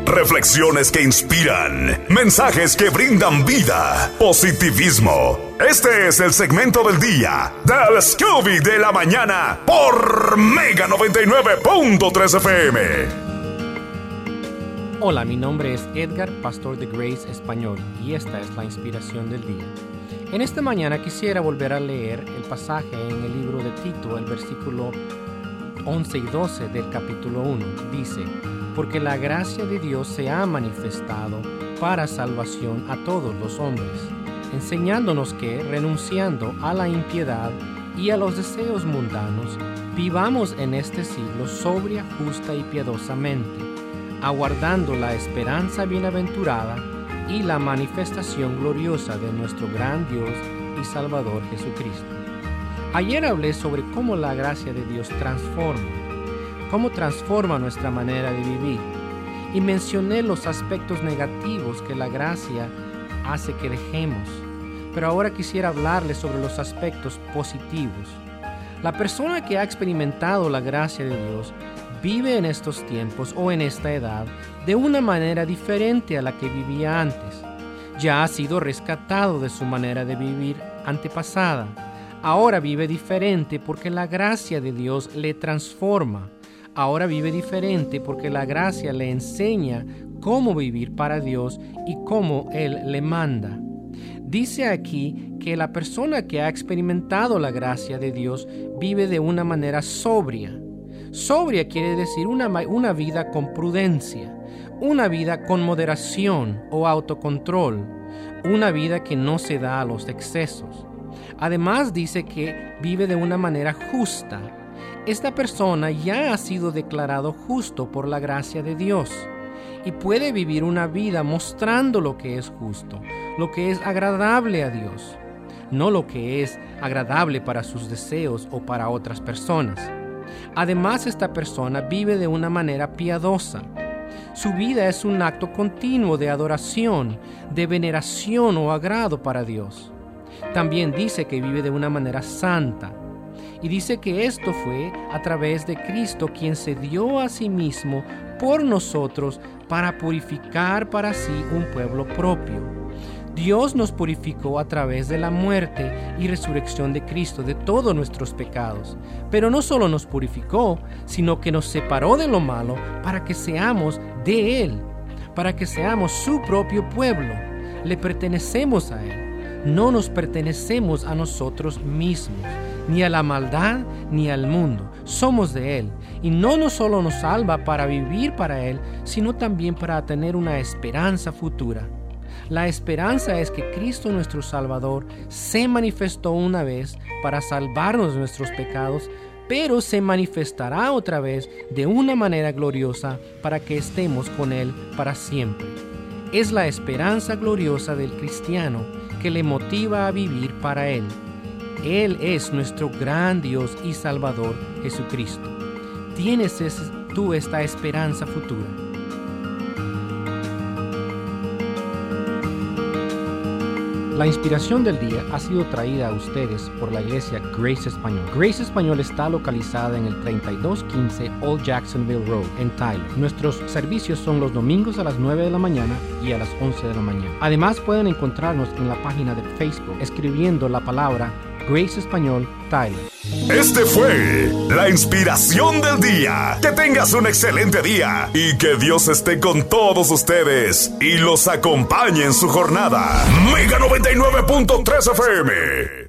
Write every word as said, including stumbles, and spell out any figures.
reflexiones que inspiran, mensajes que brindan vida, positivismo. Este es el segmento del día del Scooby de la mañana por Mega noventa y nueve punto tres F M. Hola, mi nombre es Edgar, pastor de Grace Español, y esta es la inspiración del día. En esta mañana quisiera volver a leer el pasaje en el libro de Tito, el versículo once y doce del capítulo uno. Dice: porque la gracia de Dios se ha manifestado para salvación a todos los hombres, enseñándonos que, renunciando a la impiedad y a los deseos mundanos, vivamos en este siglo sobria, justa y piadosamente, aguardando la esperanza bienaventurada y la manifestación gloriosa de nuestro gran Dios y Salvador Jesucristo. Ayer hablé sobre cómo la gracia de Dios transforma, cómo transforma nuestra manera de vivir, y mencioné los aspectos negativos que la gracia hace que dejemos. Pero ahora quisiera hablarles sobre los aspectos positivos. La persona que ha experimentado la gracia de Dios vive en estos tiempos o en esta edad de una manera diferente a la que vivía antes. Ya ha sido rescatado de su manera de vivir antepasada. Ahora vive diferente porque la gracia de Dios le transforma. Ahora vive diferente porque la gracia le enseña cómo vivir para Dios y cómo Él le manda. Dice aquí que la persona que ha experimentado la gracia de Dios vive de una manera sobria. Sobria quiere decir una, una vida con prudencia, una vida con moderación o autocontrol, una vida que no se da a los excesos. Además dice que vive de una manera justa. Esta persona ya ha sido declarado justo por la gracia de Dios y puede vivir una vida mostrando lo que es justo, lo que es agradable a Dios, no lo que es agradable para sus deseos o para otras personas. Además, esta persona vive de una manera piadosa. Su vida es un acto continuo de adoración, de veneración o agrado para Dios. También dice que vive de una manera santa. Y dice que esto fue a través de Cristo, quien se dio a sí mismo por nosotros para purificar para sí un pueblo propio. Dios nos purificó a través de la muerte y resurrección de Cristo de todos nuestros pecados. Pero no solo nos purificó, sino que nos separó de lo malo para que seamos de Él, para que seamos su propio pueblo. Le pertenecemos a Él. No nos pertenecemos a nosotros mismos, ni a la maldad, ni al mundo. Somos de Él. Y no, no solo nos salva para vivir para Él, sino también para tener una esperanza futura. La esperanza es que Cristo nuestro Salvador se manifestó una vez para salvarnos de nuestros pecados, pero se manifestará otra vez de una manera gloriosa para que estemos con Él para siempre. Es la esperanza gloriosa del cristiano que le motiva a vivir para Él. Él es nuestro gran Dios y Salvador Jesucristo. ¿Tienes tú esta esperanza futura? La inspiración del día ha sido traída a ustedes por la iglesia Grace Español. Grace Español está localizada en el treinta y dos quince Old Jacksonville Road, en Tyler. Nuestros servicios son los domingos a las nueve de la mañana y a las once de la mañana. Además, pueden encontrarnos en la página de Facebook escribiendo la palabra Grace Español Tyler. Este fue la inspiración del día. Que tengas un excelente día y que Dios esté con todos ustedes y los acompañe en su jornada. Mega noventa y nueve punto tres F M.